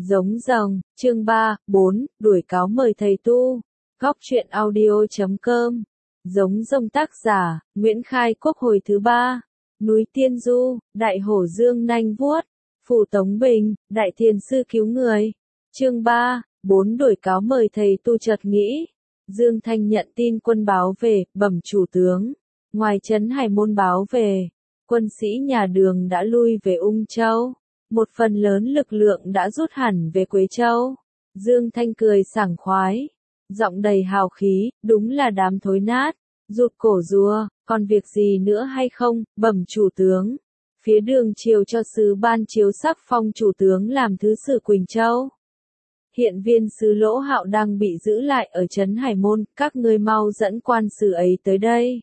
Giống rồng, chương 3, 4, đuổi cáo mời thầy tu. Góc truyện audio.com. Giống rồng tác giả, Nguyễn Khai Quốc hồi thứ 3. Núi Tiên Du, Đại Hổ Dương nanh vuốt. Phủ Tống Bình, Đại Thiền Sư cứu người. Chương 3, 4 đuổi cáo mời thầy tu chợt nghĩ. Dương Thanh nhận tin quân báo về, bẩm chủ tướng. Ngoài trấn Hải Môn báo về, quân sĩ nhà Đường đã lui về Ung Châu. Một phần lớn lực lượng đã rút hẳn về Quế Châu. Dương Thanh cười sảng khoái, giọng đầy hào khí, đúng là đám thối nát, rụt cổ rùa, còn việc gì nữa hay không, bẩm chủ tướng. Phía Đường triều cho sứ ban chiếu sắc phong chủ tướng làm thứ sử Quỳnh Châu. Hiện viên sứ Lỗ Hạo đang bị giữ lại ở trấn Hải Môn, các ngươi mau dẫn quan sử ấy tới đây.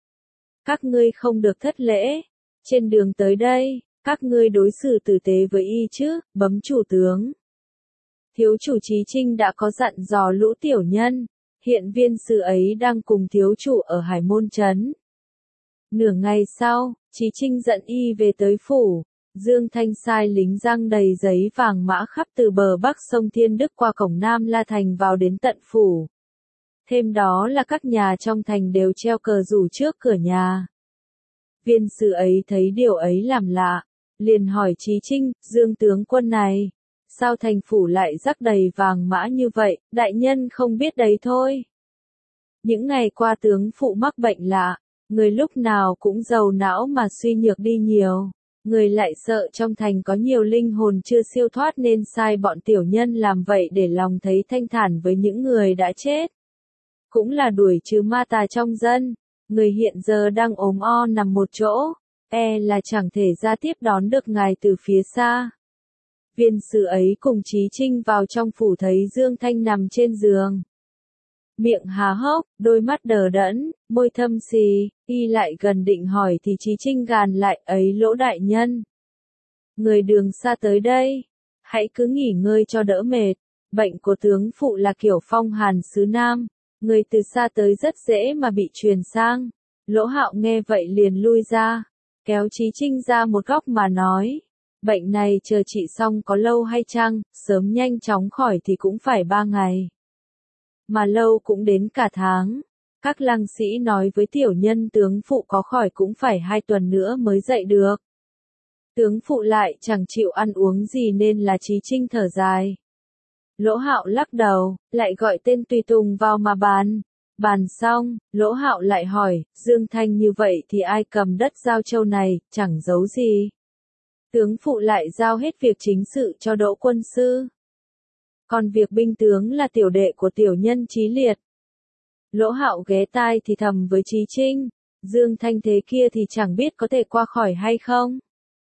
Các ngươi không được thất lễ, trên đường tới đây, các ngươi đối xử tử tế với y chứ, bấm chủ tướng. Thiếu chủ Chí Trinh đã có dặn dò lũ tiểu nhân, hiện viên sứ ấy đang cùng thiếu chủ ở Hải Môn trấn. Nửa ngày sau, Chí Trinh dẫn y về tới phủ, Dương Thanh sai lính giăng đầy giấy vàng mã khắp từ bờ bắc sông Thiên Đức qua cổng Nam La Thành vào đến tận phủ. Thêm đó là các nhà trong thành đều treo cờ rủ trước cửa nhà. Viên sứ ấy thấy điều ấy làm lạ, liền hỏi Chí Trinh, Dương tướng quân này, sao thành phủ lại rắc đầy vàng mã như vậy, đại nhân không biết đấy thôi. Những ngày qua tướng phụ mắc bệnh lạ, người lúc nào cũng giàu não mà suy nhược đi nhiều, người lại sợ trong thành có nhiều linh hồn chưa siêu thoát nên sai bọn tiểu nhân làm vậy để lòng thấy thanh thản với những người đã chết. Cũng là đuổi trừ ma tà trong dân, người hiện giờ đang ốm o nằm một chỗ, là chẳng thể ra tiếp đón được ngài từ phía xa. Viên sứ ấy cùng Chí Trinh vào trong phủ thấy Dương Thanh nằm trên giường. Miệng há hốc, đôi mắt đờ đẫn, môi thâm xì, y lại gần định hỏi thì Chí Trinh gàn lại, ấy Lỗ đại nhân. Người đường xa tới đây, hãy cứ nghỉ ngơi cho đỡ mệt, bệnh của tướng phụ là kiểu phong hàn xứ Nam, người từ xa tới rất dễ mà bị truyền sang. Lỗ Hạo nghe vậy liền lui ra, kéo Chí Trinh ra một góc mà nói, bệnh này chờ trị xong có lâu hay chăng, sớm nhanh chóng khỏi thì cũng phải 3 ngày. Mà lâu cũng đến cả tháng, các lăng sĩ nói với tiểu nhân tướng phụ có khỏi cũng phải 2 tuần nữa mới dậy được. Tướng phụ lại chẳng chịu ăn uống gì nên là Chí Trinh thở dài. Lỗ Hạo lắc đầu, lại gọi tên tùy tùng vào mà bàn. Bàn xong, Lỗ Hạo lại hỏi, Dương Thanh như vậy thì ai cầm đất Giao Châu này, chẳng giấu gì. Tướng phụ lại giao hết việc chính sự cho Đỗ quân sư. Còn việc binh tướng là tiểu đệ của tiểu nhân Chí Liệt. Lỗ Hạo ghé tai thì thầm với Chí Trinh, Dương Thanh thế kia thì chẳng biết có thể qua khỏi hay không.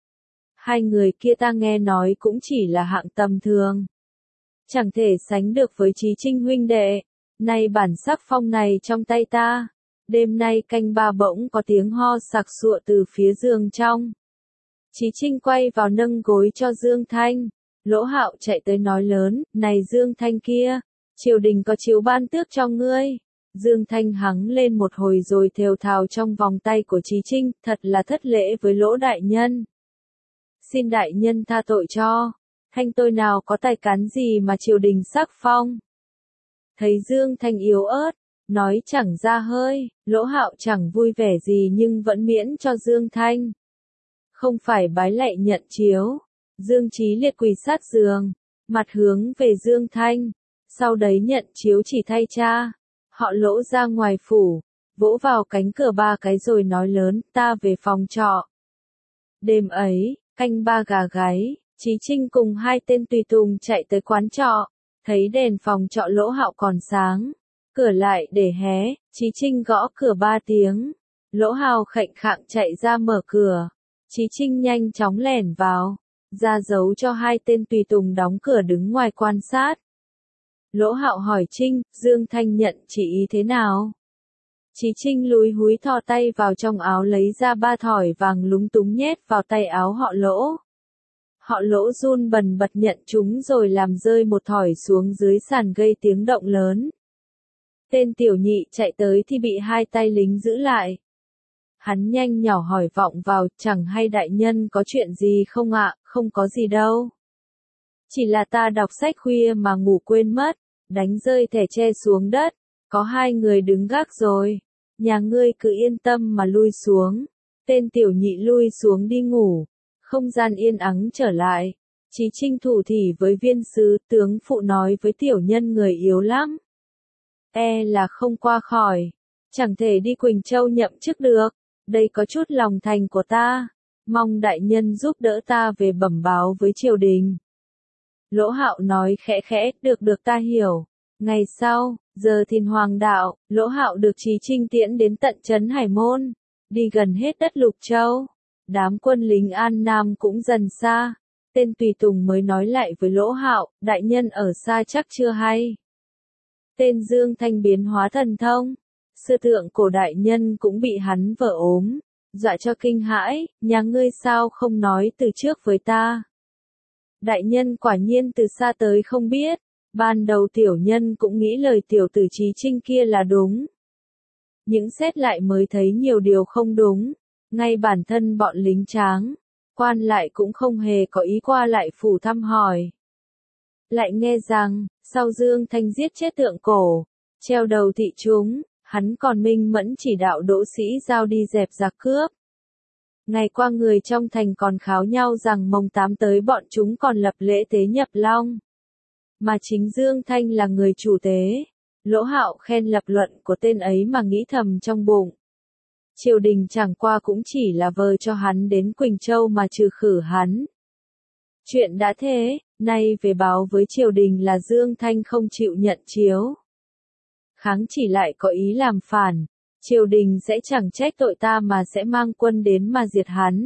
Hai người kia ta nghe nói cũng chỉ là hạng tầm thường, chẳng thể sánh được với Chí Trinh huynh đệ. Nay bản sắc phong này trong tay ta. Đêm nay canh 3 bỗng có tiếng ho sặc sụa từ phía giường trong. Chí Trinh quay vào nâng gối cho Dương Thanh. Lỗ Hạo chạy tới nói lớn, này Dương Thanh kia, triều đình có chiếu ban tước cho ngươi. Dương Thanh hắng lên một hồi rồi thều thào trong vòng tay của Chí Trinh, thật là thất lễ với Lỗ đại nhân. Xin đại nhân tha tội cho, Thanh tôi nào có tài cán gì mà triều đình sắc phong. Thấy Dương Thanh yếu ớt, nói chẳng ra hơi, Lỗ Hạo chẳng vui vẻ gì nhưng vẫn miễn cho Dương Thanh. Không phải bái lạy nhận chiếu. Dương Chí Liệt quỳ sát giường, mặt hướng về Dương Thanh, sau đấy nhận chiếu chỉ thay cha. Họ Lỗ ra ngoài phủ, vỗ vào cánh cửa 3 cái rồi nói lớn, ta về phòng trọ. Đêm ấy, canh 3 gà gáy, Chí Trinh cùng 2 tên tùy tùng chạy tới quán trọ, thấy đèn phòng trọ Lỗ Hạo còn sáng, cửa lại để hé, Chí Trinh gõ cửa 3 tiếng. Lỗ Hạo khệnh khạng chạy ra mở cửa, Chí Trinh nhanh chóng lẻn vào, ra dấu cho 2 tên tùy tùng đóng cửa đứng ngoài quan sát. Lỗ Hạo hỏi Trinh, Dương Thanh nhận chỉ ý thế nào? Chí Trinh lúi húi thò tay vào trong áo lấy ra 3 thỏi vàng lúng túng nhét vào tay áo họ Lỗ. Họ Lỗ run bần bật nhận chúng rồi làm rơi một thỏi xuống dưới sàn gây tiếng động lớn. Tên tiểu nhị chạy tới thì bị 2 tay lính giữ lại. Hắn nhanh nhỏ hỏi vọng vào, chẳng hay đại nhân có chuyện gì không ạ, không có gì đâu. Chỉ là ta đọc sách khuya mà ngủ quên mất, đánh rơi thẻ tre xuống đất, có 2 người đứng gác rồi. Nhà ngươi cứ yên tâm mà lui xuống. Tên tiểu nhị lui xuống đi ngủ. Không gian yên ắng trở lại. Chí Trinh thủ thỉ với viên sứ, tướng phụ nói với tiểu nhân người yếu lắm. E là không qua khỏi. Chẳng thể đi Quỳnh Châu nhậm chức được. Đây có chút lòng thành của ta. Mong đại nhân giúp đỡ ta về bẩm báo với triều đình. Lỗ Hạo nói khẽ khẽ, được ta hiểu. Ngày sau, giờ thìn hoàng đạo, Lỗ Hạo được Chí Trinh tiễn đến tận trấn Hải Môn, đi gần hết đất Lục Châu. Đám quân lính An Nam cũng dần xa. Tên tùy tùng mới nói lại với Lỗ Hạo, đại nhân ở xa chắc chưa hay. Tên Dương Thanh biến hóa thần thông. Sư thượng cổ đại nhân cũng bị hắn vợ ốm, dọa cho kinh hãi, nhà ngươi sao không nói từ trước với ta. Đại nhân quả nhiên từ xa tới không biết, ban đầu tiểu nhân cũng nghĩ lời tiểu tử Chí Trinh kia là đúng. Những xét lại mới thấy nhiều điều không đúng, ngay bản thân bọn lính tráng, quan lại cũng không hề có ý qua lại phủ thăm hỏi. Lại nghe rằng, sau Dương Thanh giết chết thượng cổ, treo đầu thị chúng, hắn còn minh mẫn chỉ đạo Đỗ Sĩ Giao đi dẹp giặc cướp. Ngày qua người trong thành còn kháo nhau rằng mồng 8 tới bọn chúng còn lập lễ tế nhập long. Mà chính Dương Thanh là người chủ tế. Lỗ Hạo khen lập luận của tên ấy mà nghĩ thầm trong bụng. Triều đình chẳng qua cũng chỉ là vờ cho hắn đến Quỳnh Châu mà trừ khử hắn. Chuyện đã thế, nay về báo với triều đình là Dương Thanh không chịu nhận chiếu. Kháng chỉ lại có ý làm phản, triều đình sẽ chẳng trách tội ta mà sẽ mang quân đến mà diệt hắn.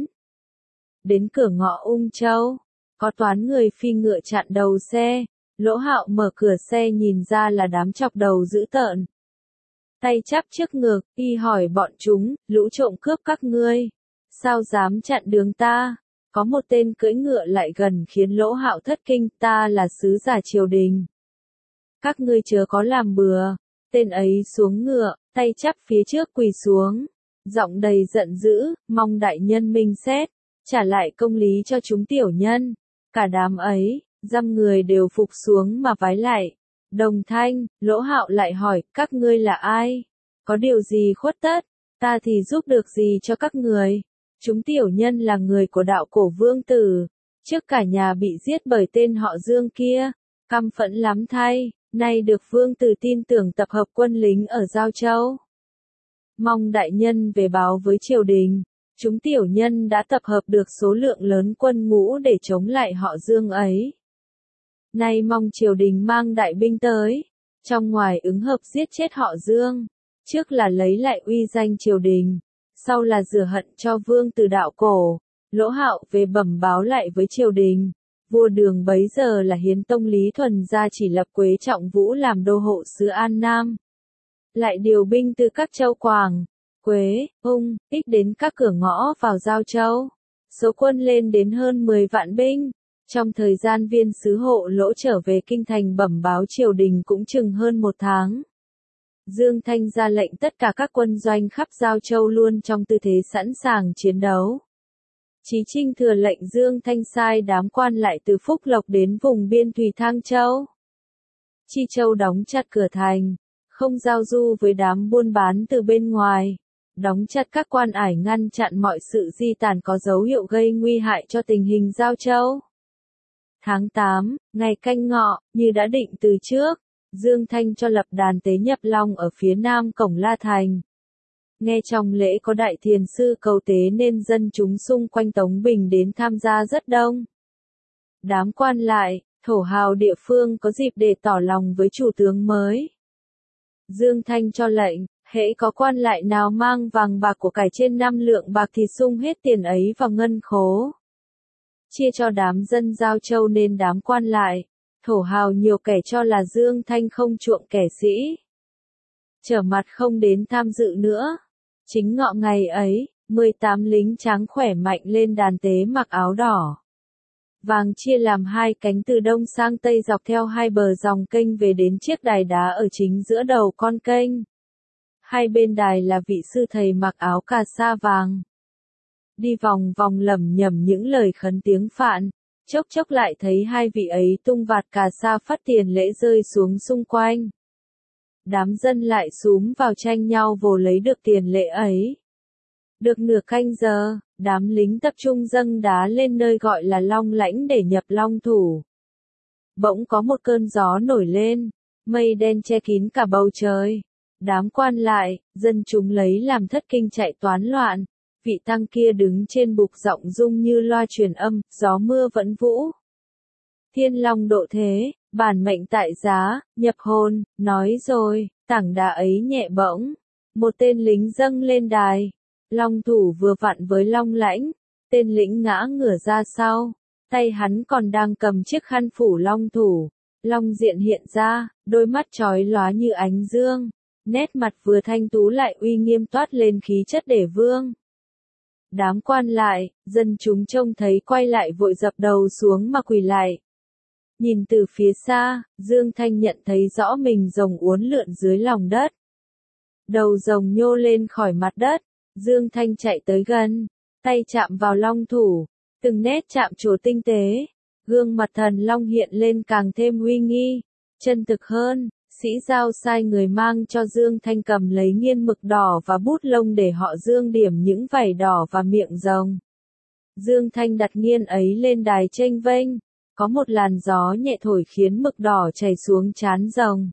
Đến cửa ngõ Ung Châu, có toán người phi ngựa chặn đầu xe, Lỗ Hạo mở cửa xe nhìn ra là đám chọc đầu dữ tợn. Tay chắp trước ngực, y hỏi bọn chúng, lũ trộm cướp các ngươi, sao dám chặn đường ta? Có một tên cưỡi ngựa lại gần khiến Lỗ Hạo thất kinh, ta là sứ giả triều đình. Các ngươi chớ có làm bừa. Tên ấy xuống ngựa, tay chắp phía trước quỳ xuống, giọng đầy giận dữ, mong đại nhân minh xét, trả lại công lý cho chúng tiểu nhân. Cả đám ấy, dăm người đều phục xuống mà vái lại. Đồng thanh, Lỗ Hạo lại hỏi, các ngươi là ai? Có điều gì khuất tất? Ta thì giúp được gì cho các người? Chúng tiểu nhân là người của đạo cổ vương tử, trước cả nhà bị giết bởi tên họ Dương kia, căm phẫn lắm thay. Nay được vương tử tin tưởng tập hợp quân lính ở Giao Châu. Mong đại nhân về báo với triều đình, chúng tiểu nhân đã tập hợp được số lượng lớn quân ngũ để chống lại họ Dương ấy. Nay mong triều đình mang đại binh tới, trong ngoài ứng hợp giết chết họ Dương, trước là lấy lại uy danh triều đình, sau là rửa hận cho vương tử đạo cổ. Lỗ Hạo về bẩm báo lại với triều đình. Vua Đường bấy giờ là Hiến Tông Lý Thuần gia chỉ lập Quế Trọng Vũ làm đô hộ sứ An Nam. Lại điều binh từ các châu Quảng, Quế, Ung, Ích đến các cửa ngõ vào Giao Châu. Số quân lên đến hơn 10 vạn binh. Trong thời gian viên sứ hộ Lỗ trở về kinh thành bẩm báo triều đình cũng chừng hơn 1 tháng. Dương Thanh ra lệnh tất cả các quân doanh khắp Giao Châu luôn trong tư thế sẵn sàng chiến đấu. Chí Trinh thừa lệnh Dương Thanh sai đám quan lại từ Phúc Lộc đến vùng biên thùy Thang Châu. Chi Châu đóng chặt cửa thành, không giao du với đám buôn bán từ bên ngoài, đóng chặt các quan ải ngăn chặn mọi sự di tản có dấu hiệu gây nguy hại cho tình hình Giao Châu. Tháng 8, ngày Canh Ngọ, như đã định từ trước, Dương Thanh cho lập đàn tế nhập long ở phía nam cổng La Thành. Nghe trong lễ có đại thiền sư cầu tế nên dân chúng xung quanh Tống Bình đến tham gia rất đông. Đám quan lại, thổ hào địa phương có dịp để tỏ lòng với chủ tướng mới. Dương Thanh cho lệnh, hễ có quan lại nào mang vàng bạc của cải trên 5 lượng bạc thì sung hết tiền ấy vào ngân khố. Chia cho đám dân Giao Châu nên đám quan lại, thổ hào nhiều kẻ cho là Dương Thanh không chuộng kẻ sĩ. Trở mặt không đến tham dự nữa. Chính ngọ ngày ấy, 18 lính tráng khỏe mạnh lên đàn tế mặc áo đỏ. Vàng chia làm 2 cánh từ đông sang tây dọc theo 2 bờ dòng kênh về đến chiếc đài đá ở chính giữa đầu con kênh. Hai bên đài là vị sư thầy mặc áo cà sa vàng. Đi vòng vòng lẩm nhẩm những lời khấn tiếng Phạn, chốc chốc lại thấy hai vị ấy tung vạt cà sa phát tiền lễ rơi xuống xung quanh. Đám dân lại xúm vào tranh nhau vồ lấy được tiền lễ ấy. Được nửa canh giờ, đám lính tập trung dâng đá lên nơi gọi là Long Lãnh để nhập Long Thủ. Bỗng có một cơn gió nổi lên, mây đen che kín cả bầu trời. Đám quan lại, dân chúng lấy làm thất kinh chạy toán loạn. Vị tăng kia đứng trên bục giọng rung như loa truyền âm, gió mưa vẫn vũ. Thiên Long độ thế, bản mệnh tại giá, nhập hồn, nói rồi, tảng đá ấy nhẹ bỗng. Một tên lính dâng lên đài. Long Thủ vừa vặn với Long Lãnh, tên lính ngã ngửa ra sau. Tay hắn còn đang cầm chiếc khăn phủ Long Thủ. Long diện hiện ra, đôi mắt chói lóa như ánh dương. Nét mặt vừa thanh tú lại uy nghiêm toát lên khí chất để vương. Đám quan lại, dân chúng trông thấy quay lại vội dập đầu xuống mà quỳ lại. Nhìn từ phía xa, Dương Thanh nhận thấy rõ mình rồng uốn lượn dưới lòng đất. Đầu rồng nhô lên khỏi mặt đất, Dương Thanh chạy tới gần, tay chạm vào Long Thủ, từng nét chạm trổ tinh tế. Gương mặt thần Long hiện lên càng thêm uy nghi, chân thực hơn. Sĩ Giao sai người mang cho Dương Thanh cầm lấy nghiên mực đỏ và bút lông để họ dương điểm những vảy đỏ và miệng rồng. Dương Thanh đặt nghiên ấy lên đài chênh vênh, có một làn gió nhẹ thổi khiến mực đỏ chảy xuống trán rồng.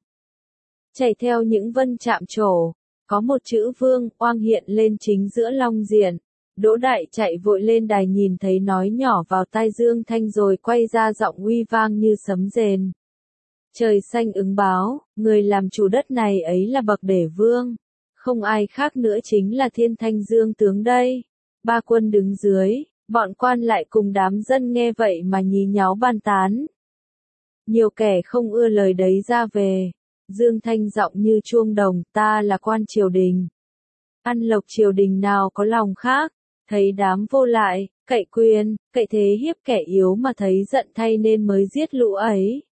Chảy theo những vân chạm trổ, có một chữ vương oang hiện lên chính giữa long diện. Đỗ Đại chạy vội lên đài nhìn thấy nói nhỏ vào tai Dương Thanh rồi quay ra giọng uy vang như sấm rền. Trời xanh ứng báo, người làm chủ đất này ấy là bậc đế vương. Không ai khác nữa chính là Thiên Thanh Dương tướng đây. Ba quân đứng dưới, bọn quan lại cùng đám dân nghe vậy mà nhí nháo bàn tán. Nhiều kẻ không ưa lời đấy ra về. Dương Thanh giọng như chuông đồng, ta là quan triều đình. Ăn lộc triều đình nào có lòng khác. Thấy đám vô lại, cậy quyền, cậy thế hiếp kẻ yếu mà thấy giận thay nên mới giết lũ ấy.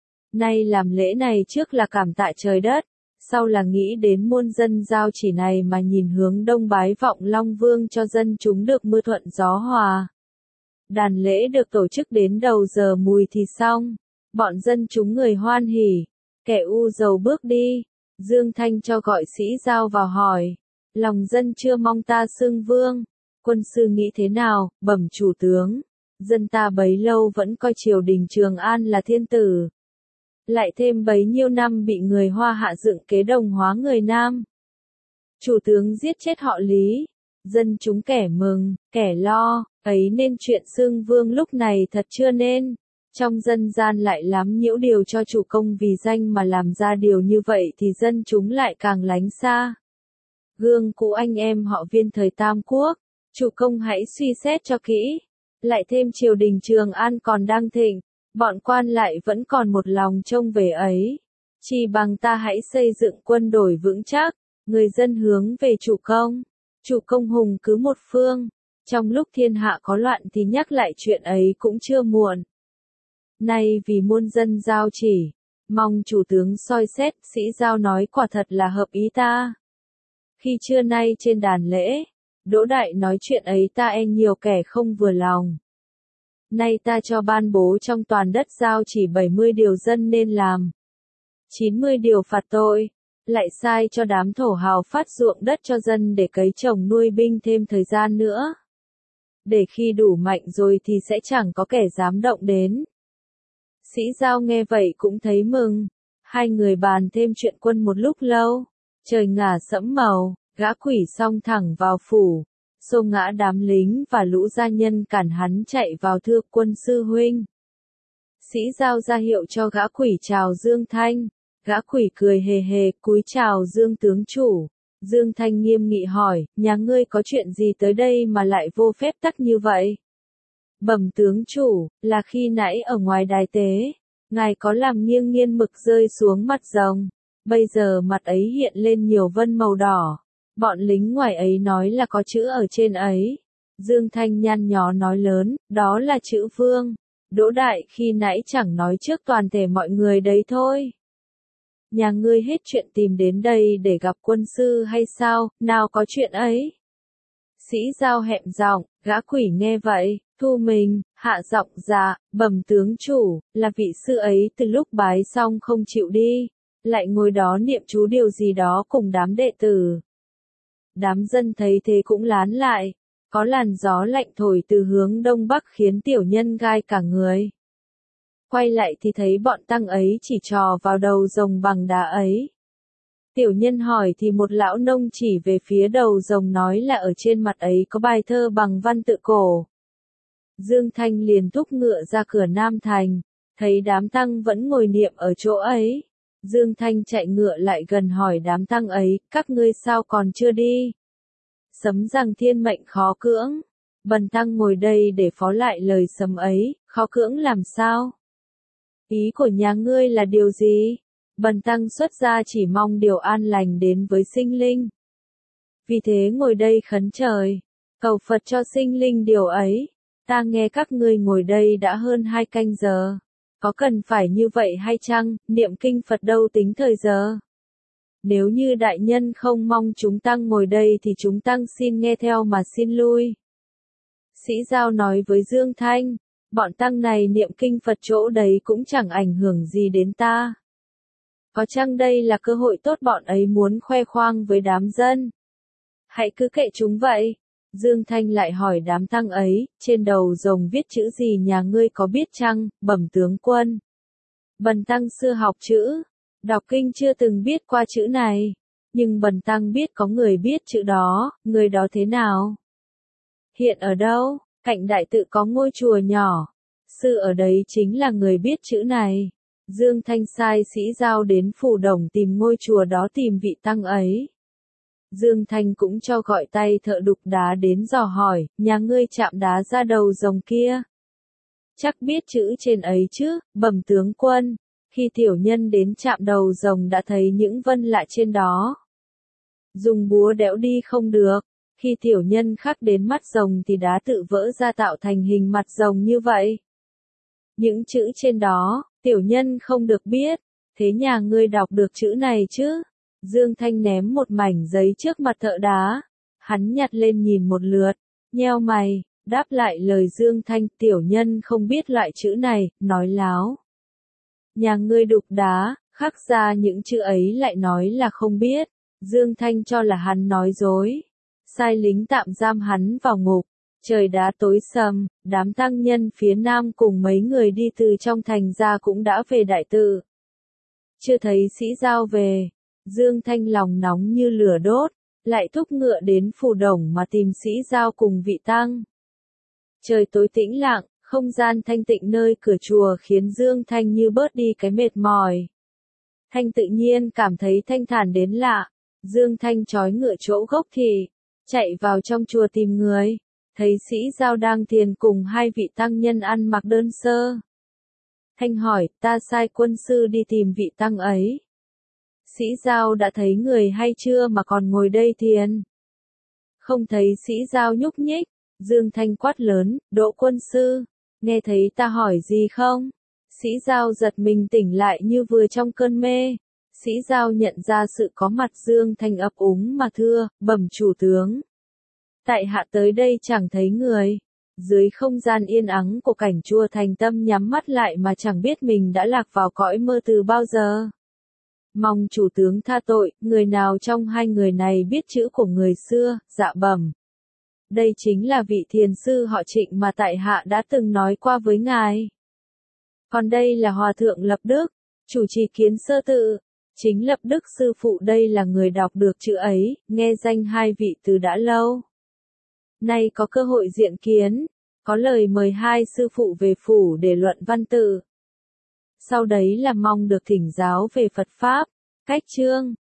Nay làm lễ này trước là cảm tạ trời đất, sau là nghĩ đến muôn dân giao chỉ này mà nhìn hướng đông bái vọng Long Vương cho dân chúng được mưa thuận gió hòa. Đàn lễ được tổ chức đến đầu giờ mùi thì xong, bọn dân chúng người hoan hỉ, kẻ u dầu bước đi. Dương Thanh cho gọi Sĩ Giao vào hỏi, lòng dân chưa mong ta xưng vương, quân sư nghĩ thế nào, bẩm chủ tướng, dân ta bấy lâu vẫn coi triều đình Trường An là thiên tử. Lại thêm bấy nhiêu năm bị người Hoa hạ dựng kế đồng hóa người Nam. Chủ tướng giết chết họ Lý, dân chúng kẻ mừng, kẻ lo, ấy nên chuyện xưng vương lúc này thật chưa nên. Trong dân gian lại lắm nhiễu điều cho chủ công vì danh mà làm ra điều như vậy thì dân chúng lại càng lánh xa. Gương cũ anh em họ Viên thời Tam Quốc, chủ công hãy suy xét cho kỹ. Lại thêm triều đình Trường An còn đang thịnh. Bọn quan lại vẫn còn một lòng trông về ấy. Chỉ bằng ta hãy xây dựng quân đội vững chắc, người dân hướng về chủ công. Chủ công hùng cứ một phương. Trong lúc thiên hạ có loạn thì nhắc lại chuyện ấy cũng chưa muộn. Nay vì muôn dân giao chỉ, mong chủ tướng soi xét. Sĩ Giao nói quả thật là hợp ý ta. Khi trưa nay trên đàn lễ, Đỗ Đại nói chuyện ấy ta e nhiều kẻ không vừa lòng. Nay ta cho ban bố trong toàn đất giao chỉ 70 điều dân nên làm. 90 điều phạt tội. Lại sai cho đám thổ hào phát ruộng đất cho dân để cấy trồng nuôi binh thêm thời gian nữa. Để khi đủ mạnh rồi thì sẽ chẳng có kẻ dám động đến. Sĩ Giao nghe vậy cũng thấy mừng. Hai người bàn thêm chuyện quân một lúc lâu. Trời ngả sẫm màu, gã quỷ xông thẳng vào phủ. Xô ngã đám lính và lũ gia nhân cản hắn chạy vào thưa quân sư huynh. Sĩ Giao ra hiệu cho gã quỷ chào Dương Thanh. Gã quỷ cười hề hề cúi chào Dương tướng chủ. Dương Thanh nghiêm nghị hỏi, nhà ngươi có chuyện gì tới đây mà lại vô phép tắc như vậy? Bẩm tướng chủ, là khi nãy ở ngoài đài tế, ngài có làm nghiêng nghiên mực rơi xuống mặt rồng. Bây giờ mặt ấy hiện lên nhiều vân màu đỏ. Bọn lính ngoài ấy nói là có chữ ở trên ấy. Dương Thanh nhăn nhó nói lớn, đó là chữ vương. Đỗ Đại khi nãy chẳng nói trước toàn thể mọi người đấy thôi. Nhà ngươi hết chuyện tìm đến đây để gặp quân sư hay sao, nào có chuyện ấy. Sĩ Giao hẹm giọng, gã quỷ nghe vậy, thu mình, hạ giọng dạ, bẩm tướng chủ, là vị sư ấy từ lúc bái xong không chịu đi, lại ngồi đó niệm chú điều gì đó cùng đám đệ tử. Đám dân thấy thế cũng lán lại, có làn gió lạnh thổi từ hướng đông bắc khiến tiểu nhân gai cả người. Quay lại thì thấy bọn tăng ấy chỉ trò vào đầu rồng bằng đá ấy. Tiểu nhân hỏi thì một lão nông chỉ về phía đầu rồng nói là ở trên mặt ấy có bài thơ bằng văn tự cổ. Dương Thanh liền thúc ngựa ra cửa Nam Thành, thấy đám tăng vẫn ngồi niệm ở chỗ ấy. Dương Thanh chạy ngựa lại gần hỏi đám tăng ấy, các ngươi sao còn chưa đi? Sấm rằng thiên mệnh khó cưỡng, bần tăng ngồi đây để phó lại lời sấm ấy, khó cưỡng làm sao? Ý của nhà ngươi là điều gì? Bần tăng xuất gia chỉ mong điều an lành đến với sinh linh. Vì thế ngồi đây khấn trời, cầu Phật cho sinh linh điều ấy. Ta nghe các ngươi ngồi đây đã hơn 2 canh giờ. Có cần phải như vậy hay chăng, niệm kinh Phật đâu tính thời giờ. Nếu như đại nhân không mong chúng tăng ngồi đây thì chúng tăng xin nghe theo mà xin lui. Sĩ Giao nói với Dương Thanh, bọn tăng này niệm kinh Phật chỗ đấy cũng chẳng ảnh hưởng gì đến ta. Có chăng đây là cơ hội tốt bọn ấy muốn khoe khoang với đám dân? Hãy cứ kệ chúng vậy. Dương Thanh lại hỏi đám tăng ấy, trên đầu rồng viết chữ gì nhà ngươi có biết chăng, bẩm tướng quân? Bần tăng xưa học chữ, đọc kinh chưa từng biết qua chữ này, nhưng bần tăng biết có người biết chữ đó, người đó thế nào? Hiện ở đâu? Cạnh đại tự có ngôi chùa nhỏ. Sư ở đấy chính là người biết chữ này. Dương Thanh sai Sĩ Giao đến Phủ Đồng tìm ngôi chùa đó tìm vị tăng ấy. Dương Thanh cũng cho gọi tay thợ đục đá đến dò hỏi, nhà ngươi chạm đá ra đầu rồng kia. Chắc biết chữ trên ấy chứ, bẩm tướng quân. Khi tiểu nhân đến chạm đầu rồng đã thấy những vân lạ trên đó. Dùng búa đẽo đi không được. Khi tiểu nhân khắc đến mắt rồng thì đá tự vỡ ra tạo thành hình mặt rồng như vậy. Những chữ trên đó, tiểu nhân không được biết. Thế nhà ngươi đọc được chữ này chứ? Dương Thanh ném một mảnh giấy trước mặt thợ đá. Hắn nhặt lên nhìn một lượt, nheo mày, đáp lại lời Dương Thanh, tiểu nhân không biết loại chữ này, nói láo. Nhà ngươi đục đá, khắc ra những chữ ấy lại nói là không biết. Dương Thanh cho là hắn nói dối. Sai lính tạm giam hắn vào ngục. Trời đã tối sầm, đám tăng nhân phía nam cùng mấy người đi từ trong thành ra cũng đã về đại tự. Chưa thấy Sĩ Giao về. Dương Thanh lòng nóng như lửa đốt, lại thúc ngựa đến Phủ Đồng mà tìm Sĩ Giao cùng vị tăng. Trời tối tĩnh lặng, không gian thanh tịnh nơi cửa chùa khiến Dương Thanh như bớt đi cái mệt mỏi. Thanh tự nhiên cảm thấy thanh thản đến lạ. Dương Thanh trói ngựa chỗ gốc thì chạy vào trong chùa tìm người, thấy Sĩ Giao đang thiền cùng 2 vị tăng nhân ăn mặc đơn sơ. Thanh hỏi, ta sai quân sư đi tìm vị tăng ấy. Sĩ Giao đã thấy người hay chưa mà còn ngồi đây thiền? Không thấy Sĩ Giao nhúc nhích, Dương Thanh quát lớn, Đỗ quân sư, nghe thấy ta hỏi gì không? Sĩ Giao giật mình tỉnh lại như vừa trong cơn mê. Sĩ Giao nhận ra sự có mặt Dương Thanh ấp úng mà thưa, bẩm chủ tướng. Tại hạ tới đây chẳng thấy người. Dưới không gian yên ắng của cảnh chùa thành tâm nhắm mắt lại mà chẳng biết mình đã lạc vào cõi mơ từ bao giờ. Mong chủ tướng tha tội, người nào trong 2 người này biết chữ của người xưa, dạ bẩm. Đây chính là vị thiền sư họ Trịnh mà tại hạ đã từng nói qua với ngài. Còn đây là Hòa thượng Lập Đức, chủ trì Kiến Sơ Tự. Chính Lập Đức sư phụ đây là người đọc được chữ ấy, nghe danh 2 vị từ đã lâu. Nay có cơ hội diện kiến, có lời mời 2 sư phụ về phủ để luận văn tự. Sau đấy là mong được thỉnh giáo về Phật Pháp, cách chương.